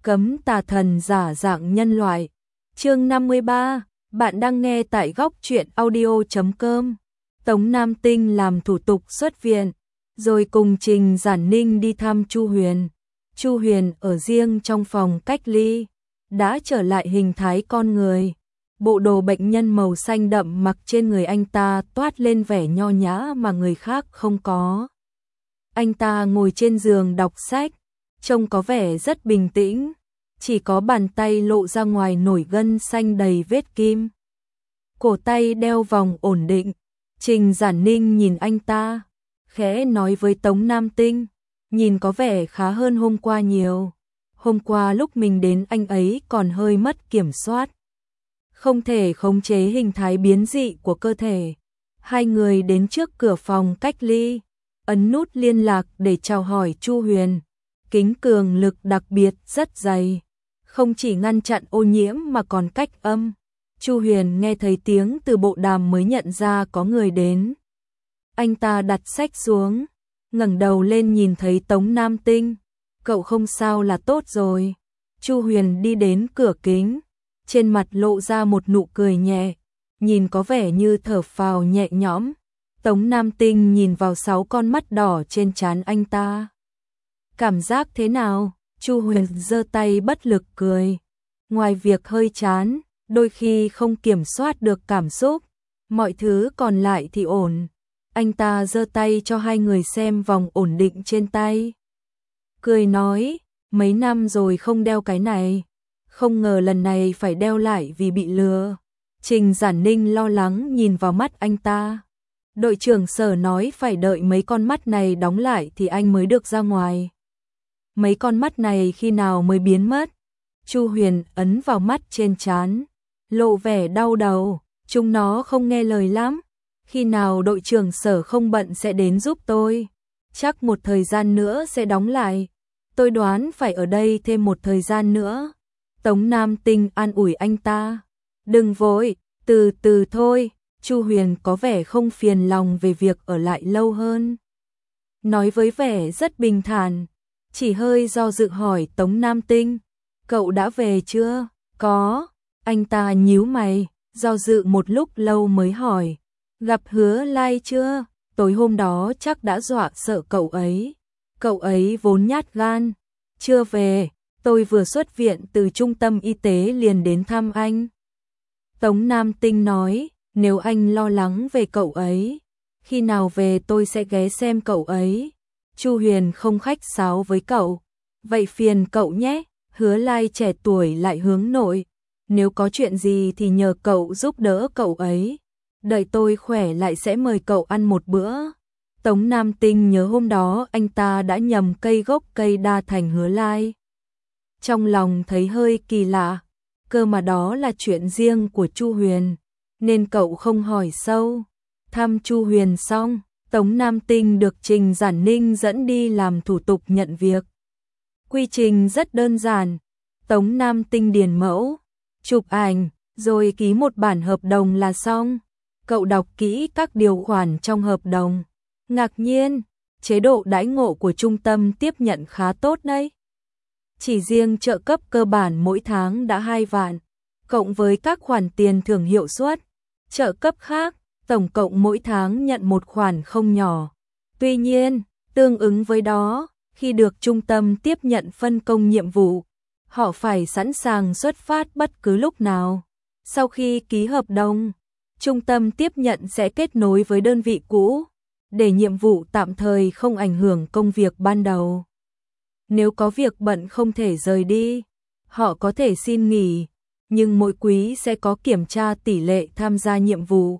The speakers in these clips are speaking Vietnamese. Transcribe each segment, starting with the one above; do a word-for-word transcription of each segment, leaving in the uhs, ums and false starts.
cấm tà thần giả dạng nhân loại. Chương năm mươi ba, bạn đang nghe tại góc truyện audio chấm com. Tống Nam Tinh làm thủ tục xuất viện, rồi cùng Trình Giản Ninh đi thăm Chu Huyền. Chu Huyền ở riêng trong phòng cách ly, đã trở lại hình thái con người. Bộ đồ bệnh nhân màu xanh đậm mặc trên người anh ta toát lên vẻ nho nhã mà người khác không có. Anh ta ngồi trên giường đọc sách, trông có vẻ rất bình tĩnh, chỉ có bàn tay lộ ra ngoài nổi gân xanh đầy vết kim. Cổ tay đeo vòng ổn định. Trình Giản Ninh nhìn anh ta, khẽ nói với Tống Nam Tinh, nhìn có vẻ khá hơn hôm qua nhiều. Hôm qua lúc mình đến anh ấy còn hơi mất kiểm soát, không thể khống chế hình thái biến dị của cơ thể. Hai người đến trước cửa phòng cách ly, ấn nút liên lạc để chào hỏi Chu Huyền. Kính cường lực đặc biệt rất dày, không chỉ ngăn chặn ô nhiễm mà còn cách âm. Chu Huyền nghe thấy tiếng từ bộ đàm mới nhận ra có người đến. Anh ta đặt sách xuống, ngẩng đầu lên nhìn thấy Tống Nam Tinh. Cậu không sao là tốt rồi. Chu Huyền đi đến cửa kính, trên mặt lộ ra một nụ cười nhẹ, nhìn có vẻ như thở phào nhẹ nhõm. Tống Nam Tinh nhìn vào sáu con mắt đỏ trên trán anh ta. Cảm giác thế nào? Chu Huyền giơ tay bất lực cười. Ngoài việc hơi chán, đôi khi không kiểm soát được cảm xúc, mọi thứ còn lại thì ổn. Anh ta giơ tay cho hai người xem vòng ổn định trên tay. Cười nói, mấy năm rồi không đeo cái này, không ngờ lần này phải đeo lại vì bị lừa. Trình Giản Ninh lo lắng nhìn vào mắt anh ta. Đội trưởng Sở nói phải đợi mấy con mắt này đóng lại thì anh mới được ra ngoài. Mấy con mắt này khi nào mới biến mất? Chu Huyền ấn vào mắt trên trán, lộ vẻ đau đầu. Chúng nó không nghe lời lắm. Khi nào đội trưởng Sở không bận sẽ đến giúp tôi. Chắc một thời gian nữa sẽ đóng lại. Tôi đoán phải ở đây thêm một thời gian nữa. Tống Nam Tinh an ủi anh ta. Đừng vội, từ từ thôi. Chu Huyền có vẻ không phiền lòng về việc ở lại lâu hơn. Nói với vẻ rất bình thản, chỉ hơi do dự hỏi Tống Nam Tinh. Cậu đã về chưa? Có. Anh ta nhíu mày, do dự một lúc lâu mới hỏi. Gặp Hứa Lai chưa? Tối hôm đó chắc đã dọa sợ cậu ấy. Cậu ấy vốn nhát gan. Chưa về, tôi vừa xuất viện từ trung tâm y tế liền đến thăm anh. Tống Nam Tinh nói, nếu anh lo lắng về cậu ấy, khi nào về tôi sẽ ghé xem cậu ấy. Chu Huyền không khách sáo với cậu. Vậy phiền cậu nhé. Hứa Lai trẻ tuổi lại hướng nội. Nếu có chuyện gì thì nhờ cậu giúp đỡ cậu ấy. Đợi tôi khỏe lại sẽ mời cậu ăn một bữa. Tống Nam Tinh nhớ hôm đó anh ta đã nhầm cây gốc cây đa thành Hứa Lai. Trong lòng thấy hơi kỳ lạ, cơ mà đó là chuyện riêng của Chu Huyền, nên cậu không hỏi sâu. Thăm Chu Huyền xong, Tống Nam Tinh được Trình Giản Ninh dẫn đi làm thủ tục nhận việc. Quy trình rất đơn giản. Tống Nam Tinh điền mẫu, chụp ảnh, rồi ký một bản hợp đồng là xong. Cậu đọc kỹ các điều khoản trong hợp đồng. Ngạc nhiên, chế độ đãi ngộ của trung tâm tiếp nhận khá tốt đấy. Chỉ riêng trợ cấp cơ bản mỗi tháng đã hai vạn, cộng với các khoản tiền thưởng hiệu suất, trợ cấp khác, tổng cộng mỗi tháng nhận một khoản không nhỏ. Tuy nhiên, tương ứng với đó, khi được trung tâm tiếp nhận phân công nhiệm vụ, họ phải sẵn sàng xuất phát bất cứ lúc nào. Sau khi ký hợp đồng, trung tâm tiếp nhận sẽ kết nối với đơn vị cũ, để nhiệm vụ tạm thời không ảnh hưởng công việc ban đầu. Nếu có việc bận không thể rời đi, họ có thể xin nghỉ, nhưng mỗi quý sẽ có kiểm tra tỷ lệ tham gia nhiệm vụ.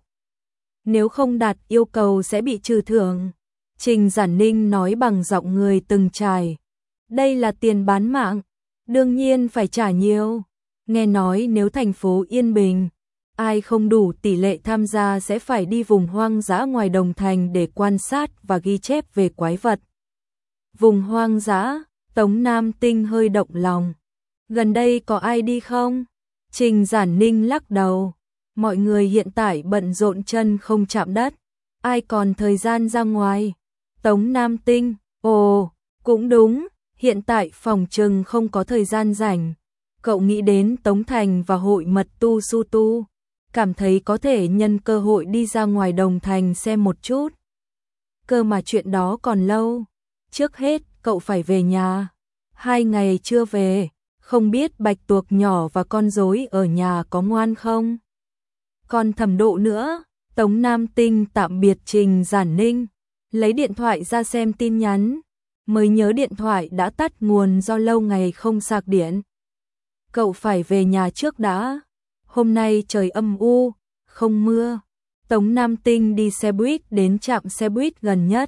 Nếu không đạt yêu cầu sẽ bị trừ thưởng. Trình Giản Ninh nói bằng giọng người từng trải. Đây là tiền bán mạng, đương nhiên phải trả nhiều. Nghe nói nếu thành phố yên bình, ai không đủ tỷ lệ tham gia sẽ phải đi vùng hoang dã ngoài đồng thành để quan sát và ghi chép về quái vật. Vùng hoang dã, Tống Nam Tinh hơi động lòng. Gần đây có ai đi không? Trình Giản Ninh lắc đầu. Mọi người hiện tại bận rộn chân không chạm đất. Ai còn thời gian ra ngoài? Tống Nam Tinh, ồ, cũng đúng, hiện tại phòng trừng không có thời gian rảnh. Cậu nghĩ đến Tống Thành và hội mật tu su tu, cảm thấy có thể nhân cơ hội đi ra ngoài Đồng Thành xem một chút. Cơ mà chuyện đó còn lâu, trước hết cậu phải về nhà. Hai ngày chưa về, không biết bạch tuộc nhỏ và con rối ở nhà có ngoan không? Còn Thẩm Độ nữa. Tống Nam Tinh tạm biệt Trình Giản Ninh, lấy điện thoại ra xem tin nhắn, mới nhớ điện thoại đã tắt nguồn do lâu ngày không sạc điện. Cậu phải về nhà trước đã. Hôm nay trời âm u, không mưa. Tống Nam Tinh đi xe buýt đến trạm xe buýt gần nhất,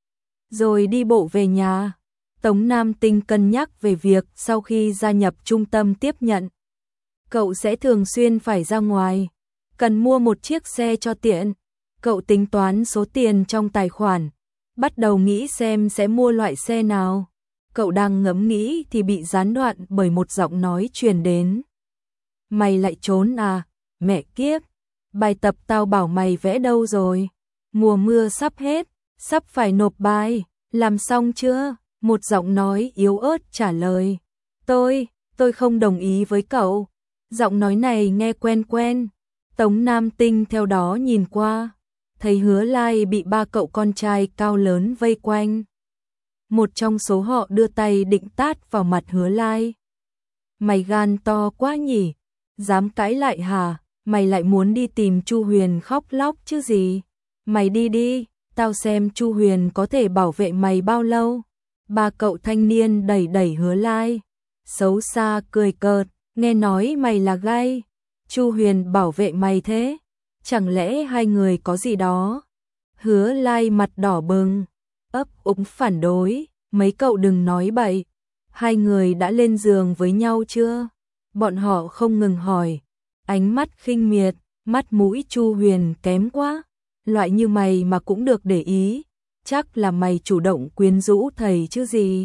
rồi đi bộ về nhà. Tống Nam Tinh cân nhắc về việc sau khi gia nhập trung tâm tiếp nhận, cậu sẽ thường xuyên phải ra ngoài, cần mua một chiếc xe cho tiện. Cậu tính toán số tiền trong tài khoản, bắt đầu nghĩ xem sẽ mua loại xe nào. Cậu đang ngẫm nghĩ thì bị gián đoạn bởi một giọng nói truyền đến. Mày lại trốn à? Mẹ kiếp, bài tập tao bảo mày vẽ đâu rồi? Mùa mưa sắp hết, sắp phải nộp bài, làm xong chưa? Một giọng nói yếu ớt trả lời. Tôi, tôi không đồng ý với cậu. Giọng nói này nghe quen quen. Tống Nam Tinh theo đó nhìn qua, thấy Hứa Lai bị ba cậu con trai cao lớn vây quanh. Một trong số họ đưa tay định tát vào mặt Hứa Lai. Mày gan to quá nhỉ, dám cãi lại hả? Mày lại muốn đi tìm Chu Huyền khóc lóc chứ gì? Mày đi đi, tao xem Chu Huyền có thể bảo vệ mày bao lâu. Ba cậu thanh niên đẩy đẩy Hứa Lai, xấu xa cười cợt, nghe nói mày là gay, Chu Huyền bảo vệ mày thế, chẳng lẽ hai người có gì đó? Hứa Lai mặt đỏ bừng, ấp úng phản đối, mấy cậu đừng nói bậy, hai người đã lên giường với nhau chưa? Bọn họ không ngừng hỏi, ánh mắt khinh miệt, mắt mũi Chu Huyền kém quá, loại như mày mà cũng được để ý, chắc là mày chủ động quyến rũ thầy chứ gì.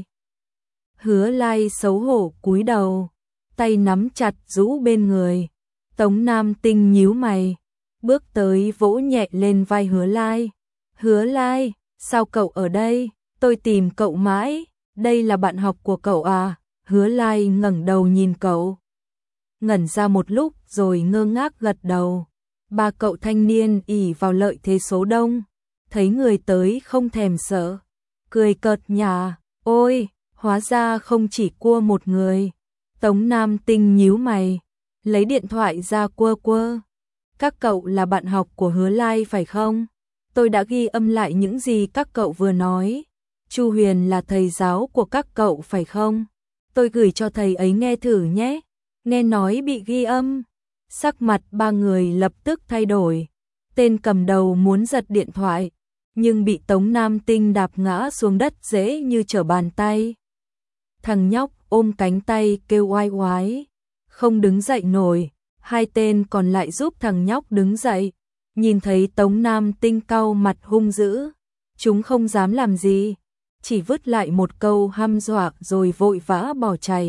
Hứa Lai xấu hổ cúi đầu, tay nắm chặt rũ bên người. Tống Nam Tinh nhíu mày, bước tới vỗ nhẹ lên vai Hứa Lai. Hứa Lai, sao cậu ở đây? Tôi tìm cậu mãi, đây là bạn học của cậu à? Hứa Lai ngẩng đầu nhìn cậu, ngẩn ra một lúc rồi ngơ ngác gật đầu. Ba cậu thanh niên ỷ vào lợi thế số đông, thấy người tới không thèm sợ, cười cợt nhả, ôi, hóa ra không chỉ cua một người. Tống Nam Tinh nhíu mày, lấy điện thoại ra quơ quơ. Các cậu là bạn học của Hứa Lai phải không? Tôi đã ghi âm lại những gì các cậu vừa nói. Chu Huyền là thầy giáo của các cậu phải không? Tôi gửi cho thầy ấy nghe thử nhé. Nghe nói bị ghi âm, sắc mặt ba người lập tức thay đổi. Tên cầm đầu muốn giật điện thoại, nhưng bị Tống Nam Tinh đạp ngã xuống đất dễ như trở bàn tay. Thằng nhóc ôm cánh tay kêu oai oái, không đứng dậy nổi. Hai tên còn lại giúp thằng nhóc đứng dậy, nhìn thấy Tống Nam Tinh cau mặt hung dữ, chúng không dám làm gì, chỉ vứt lại một câu hăm dọa rồi vội vã bỏ chạy.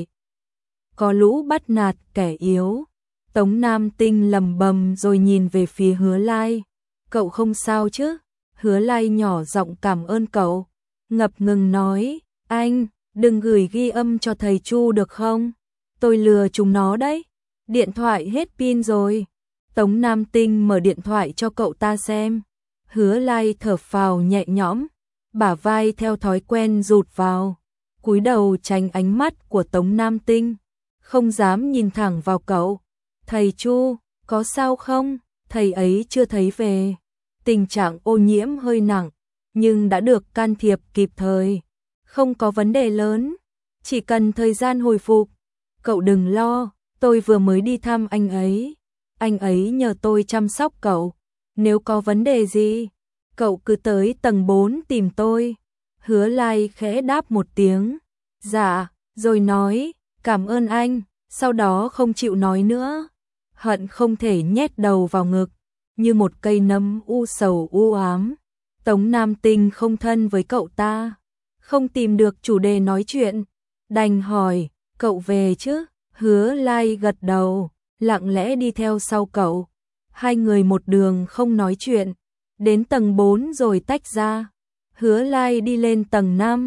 Có lũ bắt nạt kẻ yếu. Tống Nam Tinh lầm bầm rồi nhìn về phía Hứa Lai. Cậu không sao chứ? Hứa Lai nhỏ giọng cảm ơn cậu, ngập ngừng nói, anh, đừng gửi ghi âm cho thầy Chu được không? Tôi lừa chúng nó đấy. Điện thoại hết pin rồi. Tống Nam Tinh mở điện thoại cho cậu ta xem. Hứa Lai thở phào nhẹ nhõm, bả vai theo thói quen rụt vào, cúi đầu tránh ánh mắt của Tống Nam Tinh, không dám nhìn thẳng vào cậu. Thầy Chu, có sao không? Thầy ấy chưa thấy về. Tình trạng ô nhiễm hơi nặng, nhưng đã được can thiệp kịp thời. Không có vấn đề lớn, chỉ cần thời gian hồi phục. Cậu đừng lo, tôi vừa mới đi thăm anh ấy. Anh ấy nhờ tôi chăm sóc cậu. Nếu có vấn đề gì, cậu cứ tới tầng bốn tìm tôi. Hứa Lai khẽ đáp một tiếng. Dạ, rồi nói, cảm ơn anh, sau đó không chịu nói nữa. Hận không thể nhét đầu vào ngực, như một cây nấm u sầu u ám. Tống Nam Tinh không thân với cậu ta, không tìm được chủ đề nói chuyện, đành hỏi, cậu về chứ? Hứa Lai gật đầu, lặng lẽ đi theo sau cậu. Hai người một đường không nói chuyện, đến tầng bốn rồi tách ra. Hứa Lai đi lên tầng năm,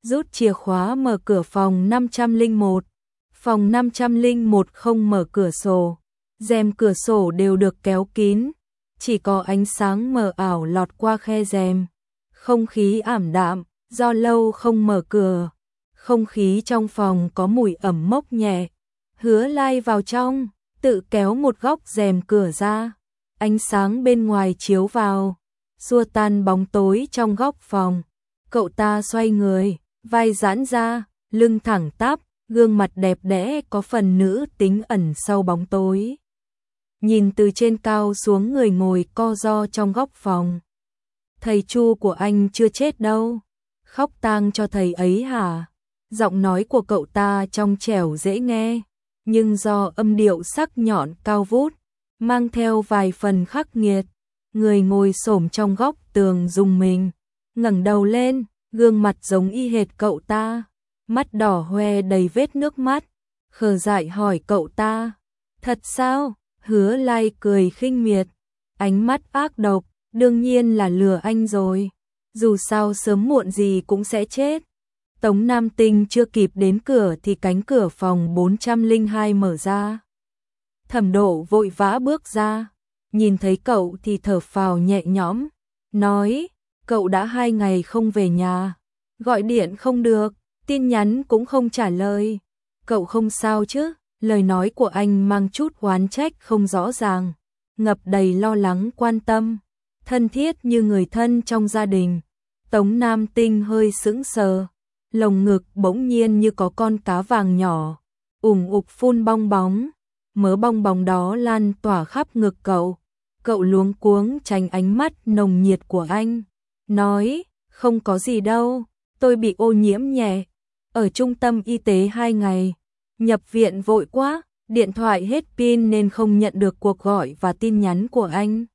rút chìa khóa mở cửa phòng năm trăm lẻ một. Phòng năm trăm lẻ một không mở cửa sổ, rèm cửa sổ đều được kéo kín, chỉ có ánh sáng mờ ảo lọt qua khe rèm. Không khí ảm đạm, do lâu không mở cửa. Không khí trong phòng có mùi ẩm mốc nhẹ. Hứa Lai vào trong, tự kéo một góc rèm cửa ra. Ánh sáng bên ngoài chiếu vào, xua tan bóng tối trong góc phòng. Cậu ta xoay người, vai giãn ra, lưng thẳng tắp, gương mặt đẹp đẽ có phần nữ tính ẩn sau bóng tối. Nhìn từ trên cao xuống người ngồi co ro trong góc phòng. Thầy Chu của anh chưa chết đâu. Khóc tang cho thầy ấy hả? Giọng nói của cậu ta trong trẻo dễ nghe, nhưng do âm điệu sắc nhọn cao vút, mang theo vài phần khắc nghiệt. Người ngồi xổm trong góc tường rùng mình, ngẩng đầu lên, gương mặt giống y hệt cậu ta, mắt đỏ hoe đầy vết nước mắt, khờ dại hỏi cậu ta, thật sao? Hứa Lai cười khinh miệt, ánh mắt ác độc, đương nhiên là lừa anh rồi, dù sao sớm muộn gì cũng sẽ chết. Tống Nam Tinh chưa kịp đến cửa thì cánh cửa phòng bốn trăm lẻ hai mở ra. Thẩm Độ vội vã bước ra, nhìn thấy cậu thì thở phào nhẹ nhõm, nói, cậu đã hai ngày không về nhà, gọi điện không được, tin nhắn cũng không trả lời, cậu không sao chứ? Lời nói của anh mang chút oán trách không rõ ràng, ngập đầy lo lắng quan tâm, thân thiết như người thân trong gia đình. Tống Nam Tinh hơi sững sờ, lồng ngực bỗng nhiên như có con cá vàng nhỏ, ủng ục phun bong bóng, mớ bong bóng đó lan tỏa khắp ngực cậu. Cậu luống cuống tránh ánh mắt nồng nhiệt của anh, nói, không có gì đâu, tôi bị ô nhiễm nhẹ, ở trung tâm y tế hai ngày, nhập viện vội quá, điện thoại hết pin nên không nhận được cuộc gọi và tin nhắn của anh.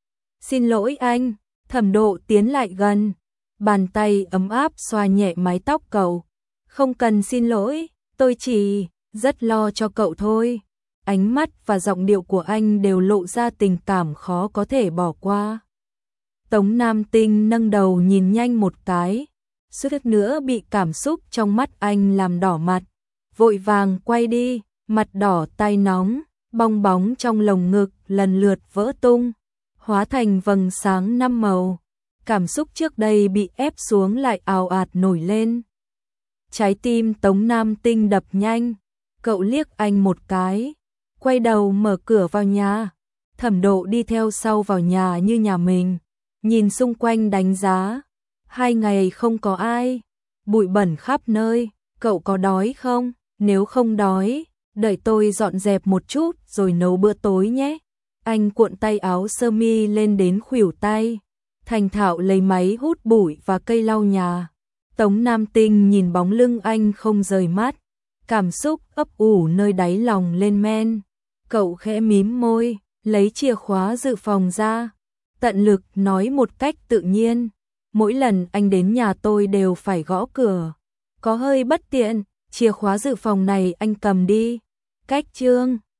Xin lỗi anh. Thẩm Độ tiến lại gần, bàn tay ấm áp xoa nhẹ mái tóc cậu. Không cần xin lỗi, tôi chỉ rất lo cho cậu thôi. Ánh mắt và giọng điệu của anh đều lộ ra tình cảm khó có thể bỏ qua. Tống Nam Tinh nâng đầu nhìn nhanh một cái, suýt nữa bị cảm xúc trong mắt anh làm đỏ mặt, vội vàng quay đi, mặt đỏ tai nóng, bong bóng trong lồng ngực lần lượt vỡ tung, hóa thành vầng sáng năm màu. Cảm xúc trước đây bị ép xuống lại ào ạt nổi lên. Trái tim Tống Nam Tinh đập nhanh, cậu liếc anh một cái, quay đầu mở cửa vào nhà. Thẩm Độ đi theo sau vào nhà như nhà mình, nhìn xung quanh đánh giá. Hai ngày không có ai, bụi bẩn khắp nơi, cậu có đói không? Nếu không đói, đợi tôi dọn dẹp một chút rồi nấu bữa tối nhé. Anh cuộn tay áo sơ mi lên đến khuỷu tay, thành thạo lấy máy hút bụi và cây lau nhà. Tống Nam Tinh nhìn bóng lưng anh không rời mắt, cảm xúc ấp ủ nơi đáy lòng lên men. Cậu khẽ mím môi, lấy chìa khóa dự phòng ra, tận lực nói một cách tự nhiên. Mỗi lần anh đến nhà tôi đều phải gõ cửa, có hơi bất tiện, chìa khóa dự phòng này anh cầm đi. Cách chương